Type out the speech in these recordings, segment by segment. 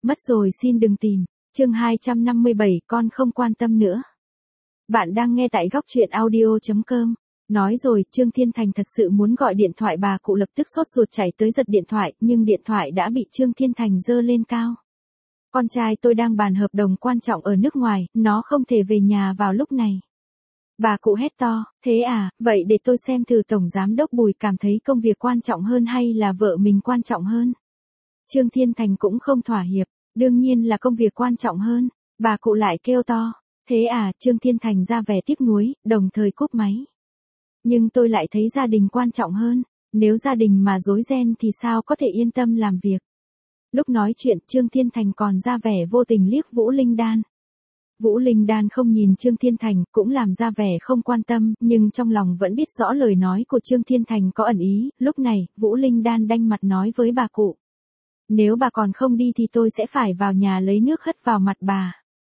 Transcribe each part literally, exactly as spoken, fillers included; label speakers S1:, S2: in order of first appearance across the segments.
S1: Mất rồi xin đừng tìm. Chương hai trăm năm mươi bảy, con không quan tâm nữa. Bạn đang nghe tại góc truyện audio chấm com. Nói rồi, Trương Thiên Thành thật sự muốn gọi điện thoại, bà cụ lập tức sốt ruột chạy tới giật điện thoại, nhưng điện thoại đã bị Trương Thiên Thành giơ lên cao. Con trai tôi đang bàn hợp đồng quan trọng ở nước ngoài, nó không thể về nhà vào lúc này. Bà cụ hét to, thế à, vậy để tôi xem thử Tổng Giám đốc Bùi cảm thấy công việc quan trọng hơn hay là vợ mình quan trọng hơn. Trương Thiên Thành cũng không thỏa hiệp, đương nhiên là công việc quan trọng hơn. Bà cụ lại kêu to, thế à, Trương Thiên Thành ra vẻ tiếc nuối, đồng thời cúp máy. Nhưng tôi lại thấy gia đình quan trọng hơn, nếu gia đình mà rối ren thì sao có thể yên tâm làm việc. Lúc nói chuyện, Trương Thiên Thành còn ra vẻ vô tình liếc Vũ Linh Đan. Vũ Linh Đan không nhìn Trương Thiên Thành, cũng làm ra vẻ không quan tâm, nhưng trong lòng vẫn biết rõ lời nói của Trương Thiên Thành có ẩn ý. Lúc này, Vũ Linh Đan đanh mặt nói với bà cụ. Nếu bà còn không đi thì tôi sẽ phải vào nhà lấy nước hất vào mặt bà.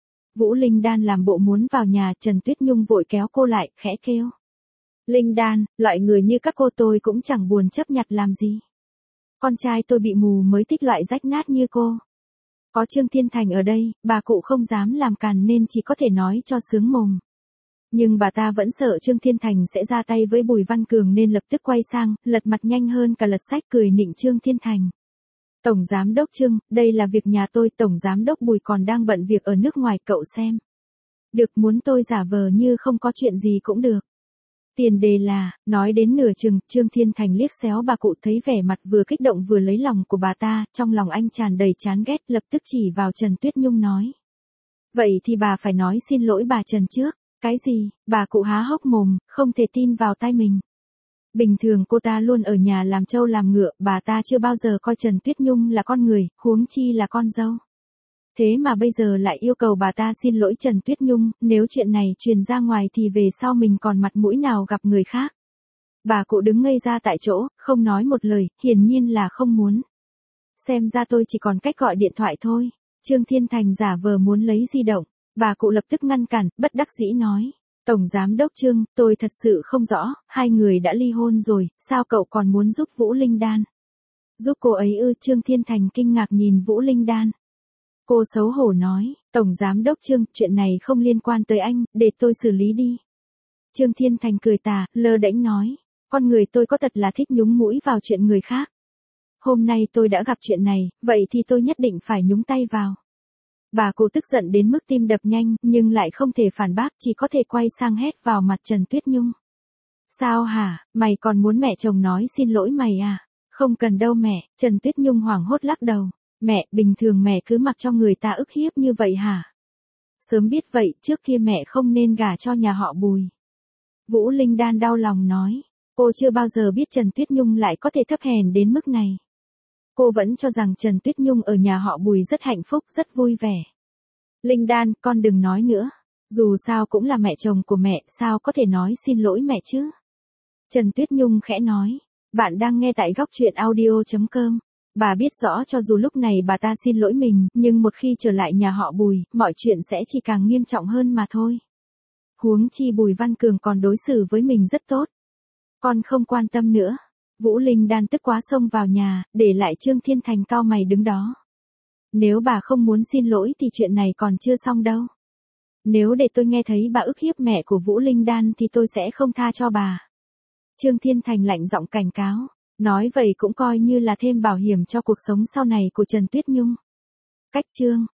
S1: Vũ Linh Đan làm bộ muốn vào nhà, Trần Tuyết Nhung vội kéo cô lại, khẽ kêu. Linh Đan, loại người như các cô tôi cũng chẳng buồn chấp nhặt làm gì. Con trai tôi bị mù mới thích loại rách nát như cô. Có Trương Thiên Thành ở đây, bà cụ không dám làm càn nên chỉ có thể nói cho sướng mồm. Nhưng bà ta vẫn sợ Trương Thiên Thành sẽ ra tay với Bùi Văn Cường nên lập tức quay sang, lật mặt nhanh hơn cả lật sách, cười nịnh Trương Thiên Thành. Tổng Giám đốc Trương, đây là việc nhà tôi, Tổng Giám đốc Bùi còn đang bận việc ở nước ngoài, cậu xem. Được, muốn tôi giả vờ như không có chuyện gì cũng được. Tiền đề là, nói đến nửa chừng, Trương Thiên Thành liếc xéo bà cụ, thấy vẻ mặt vừa kích động vừa lấy lòng của bà ta, trong lòng anh tràn đầy chán ghét, lập tức chỉ vào Trần Tuyết Nhung nói. Vậy thì bà phải nói xin lỗi bà Trần trước. Cái gì? Bà cụ há hốc mồm, không thể tin vào tai mình. Bình thường cô ta luôn ở nhà làm trâu làm ngựa, bà ta chưa bao giờ coi Trần Tuyết Nhung là con người, huống chi là con dâu. Thế mà bây giờ lại yêu cầu bà ta xin lỗi Trần Tuyết Nhung, nếu chuyện này truyền ra ngoài thì về sau mình còn mặt mũi nào gặp người khác. Bà cụ đứng ngây ra tại chỗ, không nói một lời, hiển nhiên là không muốn. Xem ra tôi chỉ còn cách gọi điện thoại thôi. Trương Thiên Thành giả vờ muốn lấy di động, bà cụ lập tức ngăn cản, bất đắc dĩ nói. Tổng Giám đốc Trương, tôi thật sự không rõ, hai người đã ly hôn rồi, sao cậu còn muốn giúp Vũ Linh Đan? Giúp cô ấy ư? Trương Thiên Thành kinh ngạc nhìn Vũ Linh Đan. Cô xấu hổ nói, Tổng Giám đốc Trương, chuyện này không liên quan tới anh, để tôi xử lý đi. Trương Thiên Thành cười tà, lơ đễnh nói, con người tôi có thật là thích nhúng mũi vào chuyện người khác. Hôm nay tôi đã gặp chuyện này, vậy thì tôi nhất định phải nhúng tay vào. Bà cụ tức giận đến mức tim đập nhanh, nhưng lại không thể phản bác, chỉ có thể quay sang hét vào mặt Trần Tuyết Nhung. Sao hả, mày còn muốn mẹ chồng nói xin lỗi mày à? Không cần đâu mẹ, Trần Tuyết Nhung hoảng hốt lắc đầu. Mẹ, bình thường mẹ cứ mặc cho người ta ức hiếp như vậy hả? Sớm biết vậy, trước kia mẹ không nên gả cho nhà họ Bùi. Vũ Linh Đan đau lòng nói, cô chưa bao giờ biết Trần Tuyết Nhung lại có thể thấp hèn đến mức này. Cô vẫn cho rằng Trần Tuyết Nhung ở nhà họ Bùi rất hạnh phúc, rất vui vẻ. Linh Đan, con đừng nói nữa. Dù sao cũng là mẹ chồng của mẹ, sao có thể nói xin lỗi mẹ chứ? Trần Tuyết Nhung khẽ nói, bạn đang nghe tại góc truyện audio chấm com. Bà biết rõ cho dù lúc này bà ta xin lỗi mình, nhưng một khi trở lại nhà họ Bùi, mọi chuyện sẽ chỉ càng nghiêm trọng hơn mà thôi. Huống chi Bùi Văn Cường còn đối xử với mình rất tốt. Con không quan tâm nữa. Vũ Linh Đan tức quá xông vào nhà, để lại Trương Thiên Thành cau mày đứng đó. Nếu bà không muốn xin lỗi thì chuyện này còn chưa xong đâu. Nếu để tôi nghe thấy bà ức hiếp mẹ của Vũ Linh Đan thì tôi sẽ không tha cho bà. Trương Thiên Thành lạnh giọng cảnh cáo. Nói vậy cũng coi như là thêm bảo hiểm cho cuộc sống sau này của Trần Tuyết Nhung. Cách chương